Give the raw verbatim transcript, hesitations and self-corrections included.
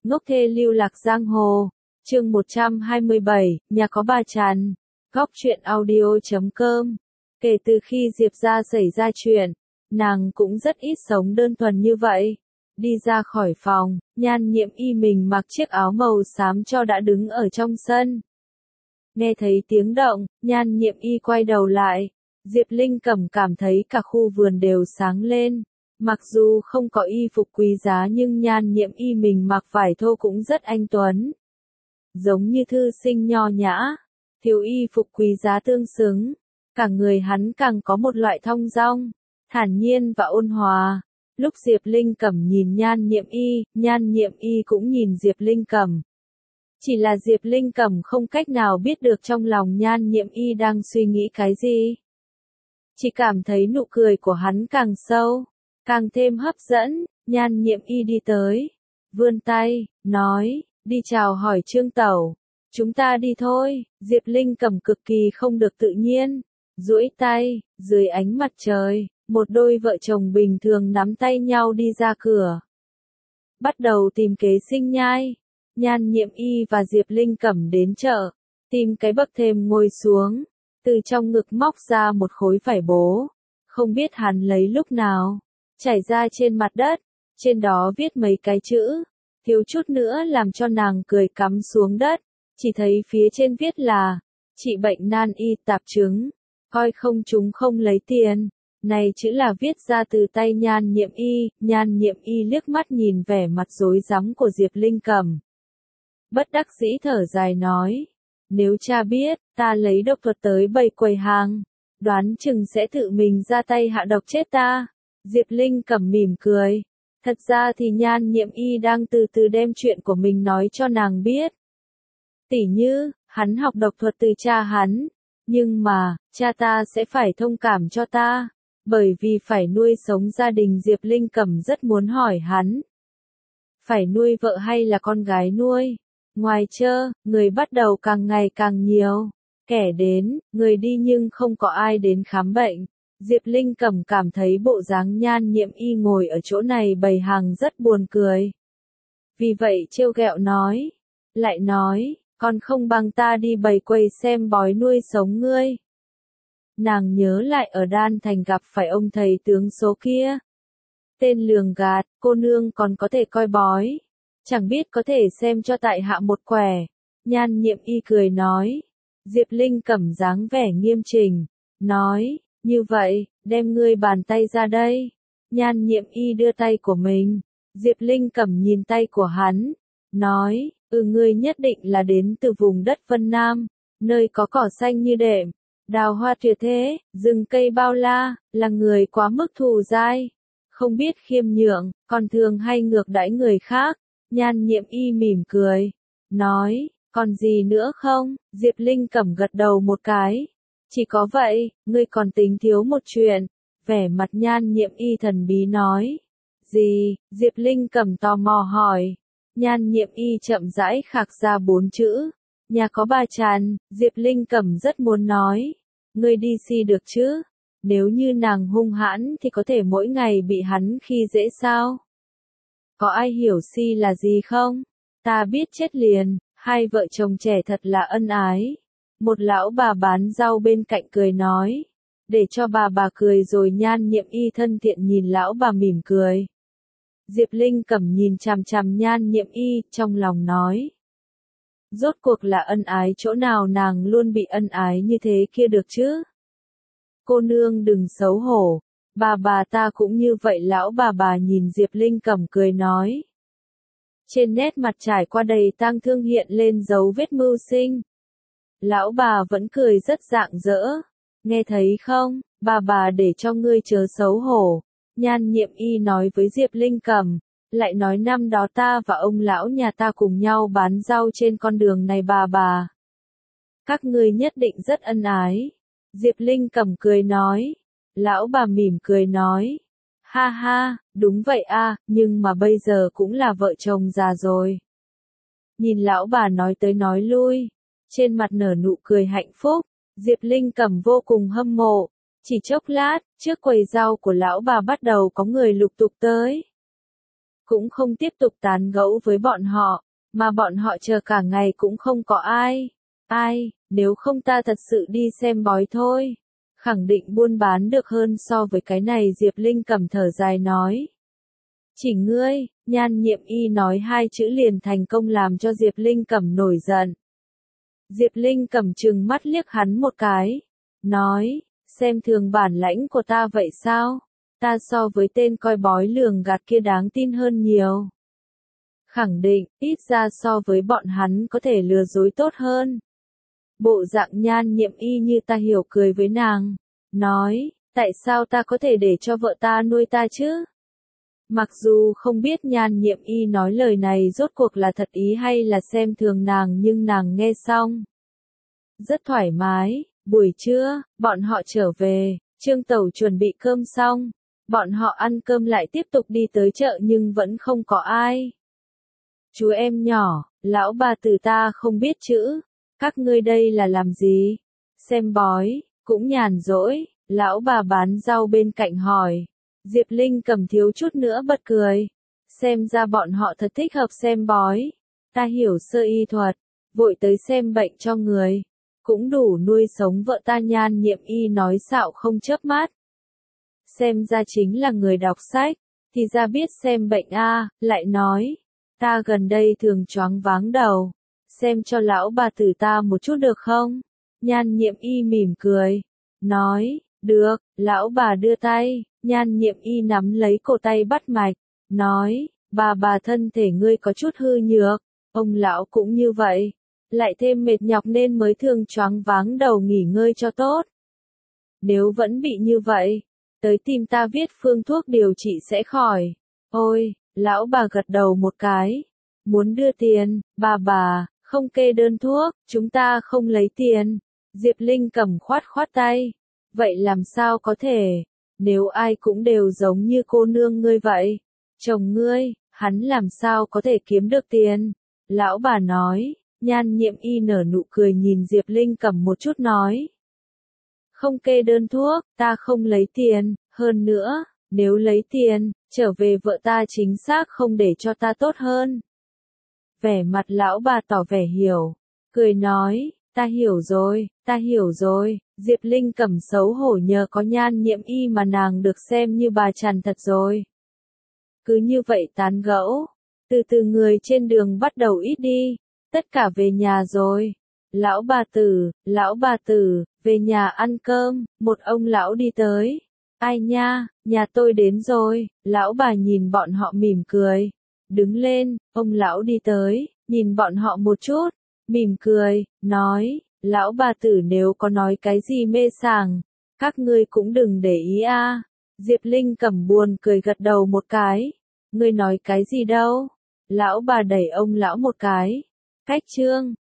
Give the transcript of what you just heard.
Ngốc thê lưu lạc giang hồ, chương một trăm hai mươi bảy, nhà có bà Trần, góc truyện audio chấm com. Kể từ khi Diệp gia xảy ra chuyện, nàng cũng rất ít sống đơn thuần như vậy. Đi ra khỏi phòng, Nhan Nhiệm Y mình mặc chiếc áo màu xám cho đã đứng ở trong sân. Nghe thấy tiếng động, Nhan Nhiệm Y quay đầu lại. Diệp Linh Cẩm cảm thấy cả khu vườn đều sáng lên. Mặc dù không có y phục quý giá nhưng Nhan Nhiệm Y mình mặc vải thô cũng rất anh tuấn. Giống như thư sinh nho nhã, thiếu y phục quý giá tương xứng. Cả người hắn càng có một loại thong dong, thản nhiên và ôn hòa. Lúc Diệp Linh Cẩm nhìn Nhan Nhiệm Y, Nhan Nhiệm Y cũng nhìn Diệp Linh Cẩm. Chỉ là Diệp Linh Cẩm không cách nào biết được trong lòng Nhan Nhiệm Y đang suy nghĩ cái gì. Chỉ cảm thấy nụ cười của hắn càng sâu, càng thêm hấp dẫn. Nhan Nhiệm Y đi tới, vươn tay, nói, đi chào hỏi Trương Tẩu. Chúng ta đi thôi. Diệp Linh Cẩm cực kỳ không được tự nhiên, duỗi tay, dưới ánh mặt trời, một đôi vợ chồng bình thường nắm tay nhau đi ra cửa. Bắt đầu tìm kế sinh nhai. Nhan Nhiệm Y và Diệp Linh Cẩm đến chợ, tìm cái bậc thềm ngồi xuống, từ trong ngực móc ra một khối vải bố, không biết hắn lấy lúc nào, trải ra trên mặt đất, trên đó viết mấy cái chữ, thiếu chút nữa làm cho nàng cười cắm xuống đất, chỉ thấy phía trên viết là, trị bệnh nan y tạp chứng, coi không chúng không lấy tiền. Này chữ là viết ra từ tay Nhan Nhiệm Y. Nhan Nhiệm Y liếc mắt nhìn vẻ mặt rối rắm của Diệp Linh Cẩm, bất đắc dĩ thở dài nói, nếu cha biết, ta lấy độc thuật tới bày quầy hàng, đoán chừng sẽ tự mình ra tay hạ độc chết ta. Diệp Linh Cẩm mỉm cười, thật ra thì Nhan Nhiệm Y đang từ từ đem chuyện của mình nói cho nàng biết. Tỉ như, hắn học độc thuật từ cha hắn, nhưng mà, cha ta sẽ phải thông cảm cho ta, bởi vì phải nuôi sống gia đình. Diệp Linh Cẩm rất muốn hỏi hắn, phải nuôi vợ hay là con gái nuôi? Ngoài chợ, người bắt đầu càng ngày càng nhiều, kẻ đến, người đi nhưng không có ai đến khám bệnh. Diệp Linh Cẩm cảm thấy bộ dáng Nhan Nhiệm Y ngồi ở chỗ này bày hàng rất buồn cười. Vì vậy trêu ghẹo nói, lại nói, còn không bằng ta đi bày quầy xem bói nuôi sống ngươi. Nàng nhớ lại ở Đan Thành gặp phải ông thầy tướng số kia. Tên lường gạt, cô nương còn có thể coi bói. Chẳng biết có thể xem cho tại hạ một quẻ. Nhan Nhiệm Y cười nói. Diệp Linh Cẩm dáng vẻ nghiêm chỉnh, nói, như vậy, đem ngươi bàn tay ra đây. Nhan Nhiệm Y đưa tay của mình. Diệp Linh Cẩm nhìn tay của hắn, nói, ừ ngươi nhất định là đến từ vùng đất Vân Nam, nơi có cỏ xanh như đệm, đào hoa tuyệt thế, rừng cây bao la, là người quá mức thù dai, không biết khiêm nhượng, còn thường hay ngược đãi người khác. Nhan Nhiệm Y mỉm cười, nói, còn gì nữa không? Diệp Linh Cẩm gật đầu một cái, chỉ có vậy, ngươi còn tính thiếu một chuyện. Vẻ mặt Nhan Nhiệm Y thần bí nói, gì? Diệp Linh Cẩm tò mò hỏi. Nhan Nhiệm Y chậm rãi khạc ra bốn chữ, nhà có bà Trần. Diệp Linh Cẩm rất muốn nói, ngươi đi si được chứ? Nếu như nàng hung hãn thì có thể mỗi ngày bị hắn khi dễ sao? Có ai hiểu si là gì không? Ta biết chết liền. Hai vợ chồng trẻ thật là ân ái. Một lão bà bán rau bên cạnh cười nói, để cho bà bà cười rồi. Nhan Nhiệm Y thân thiện nhìn lão bà mỉm cười. Diệp Linh Cẩm nhìn chằm chằm Nhan Nhiệm Y, trong lòng nói, rốt cuộc là ân ái chỗ nào, nàng luôn bị ân ái như thế kia được chứ? Cô nương đừng xấu hổ, bà bà ta cũng như vậy. Lão bà bà nhìn Diệp Linh Cẩm cười nói. Trên nét mặt trải qua đầy tang thương hiện lên dấu vết mưu sinh. Lão bà vẫn cười rất rạng rỡ. Nghe thấy không, bà bà để cho ngươi chớ xấu hổ. Nhan Nhiệm Y nói với Diệp Linh Cẩm, lại nói năm đó ta và ông lão nhà ta cùng nhau bán rau trên con đường này bà bà. Các ngươi nhất định rất ân ái. Diệp Linh Cẩm cười nói. Lão bà mỉm cười nói, ha ha, đúng vậy a, nhưng mà bây giờ cũng là vợ chồng già rồi. Nhìn lão bà nói tới nói lui, trên mặt nở nụ cười hạnh phúc. Diệp Linh Cẩm vô cùng hâm mộ. Chỉ chốc lát, trước quầy rau của lão bà bắt đầu có người lục tục tới. cũng không tiếp tục tán gẫu với bọn họ, mà bọn họ chờ cả ngày cũng không có ai. Ai, nếu không ta thật sự đi xem bói thôi. Khẳng định buôn bán được hơn so với cái này Diệp Linh Cẩm thở dài nói. Chỉ ngươi, Nhan Nhiệm Y nói hai chữ liền thành công làm cho Diệp Linh Cẩm nổi giận. Diệp Linh Cẩm trừng mắt liếc hắn một cái, nói, xem thường bản lãnh của ta vậy sao? Ta so với tên coi bói lường gạt kia đáng tin hơn nhiều. Khẳng định, ít ra so với bọn hắn có thể lừa dối tốt hơn. Bộ dạng Nhan Nhiệm Y như ta hiểu cười với nàng, nói, tại sao ta có thể để cho vợ ta nuôi ta chứ? Mặc dù không biết Nhan Nhiệm Y nói lời này rốt cuộc là thật ý hay là xem thường nàng nhưng nàng nghe xong. Rất thoải mái, buổi trưa, bọn họ trở về, Trương Tẩu chuẩn bị cơm xong. Bọn họ ăn cơm lại tiếp tục đi tới chợ nhưng vẫn không có ai. Chú em nhỏ, lão bà tử ta không biết chữ. Các ngươi đây là làm gì? Xem bói, cũng nhàn rỗi, lão bà bán rau bên cạnh hỏi. Diệp Linh Cẩm thiếu chút nữa bật cười. Xem ra bọn họ thật thích hợp xem bói. Ta hiểu sơ y thuật, vội tới xem bệnh cho người. Cũng đủ nuôi sống vợ ta. Nhan Nhiệm Y nói xạo không chớp mắt. Xem ra chính là người đọc sách, thì ra biết xem bệnh a, lại nói. Ta gần đây thường choáng váng đầu. Xem cho lão bà tử ta một chút được không? Nhan Nhiệm Y mỉm cười. Nói, được, lão bà đưa tay. Nhan Nhiệm Y nắm lấy cổ tay bắt mạch. Nói, bà bà thân thể ngươi có chút hư nhược. Ông lão cũng như vậy. Lại thêm mệt nhọc nên mới thường choáng váng đầu, nghỉ ngơi cho tốt. Nếu vẫn bị như vậy, tới tìm ta viết phương thuốc điều trị sẽ khỏi. Ôi, lão bà gật đầu một cái. Muốn đưa tiền, bà bà, không kê đơn thuốc, chúng ta không lấy tiền. Diệp Linh Cẩm khoát khoát tay. Vậy làm sao có thể, nếu ai cũng đều giống như cô nương ngươi vậy. Chồng ngươi, hắn làm sao có thể kiếm được tiền? Lão bà nói. Nhan Nhiệm Y nở nụ cười nhìn Diệp Linh Cẩm một chút nói. Không kê đơn thuốc, ta không lấy tiền, hơn nữa, nếu lấy tiền, trở về vợ ta chính xác không để cho ta tốt hơn. Vẻ mặt lão bà tỏ vẻ hiểu, cười nói, ta hiểu rồi, ta hiểu rồi. Diệp Linh Cẩm xấu hổ nhờ có Nhan Nhiệm Y mà nàng được xem như bà chằn thật rồi. Cứ như vậy tán gẫu, từ từ người trên đường bắt đầu ít đi, tất cả về nhà rồi. Lão bà tử, lão bà tử, về nhà ăn cơm, một ông lão đi tới. Ai nha, nhà tôi đến rồi. Lão bà nhìn bọn họ mỉm cười. Đứng lên, ông lão đi tới, nhìn bọn họ một chút, mỉm cười, nói, lão bà tử nếu có nói cái gì mê sảng, các ngươi cũng đừng để ý a. Diệp Linh Cẩm buồn cười gật đầu một cái. Ngươi nói cái gì đâu? Lão bà đẩy ông lão một cái. Cách trương,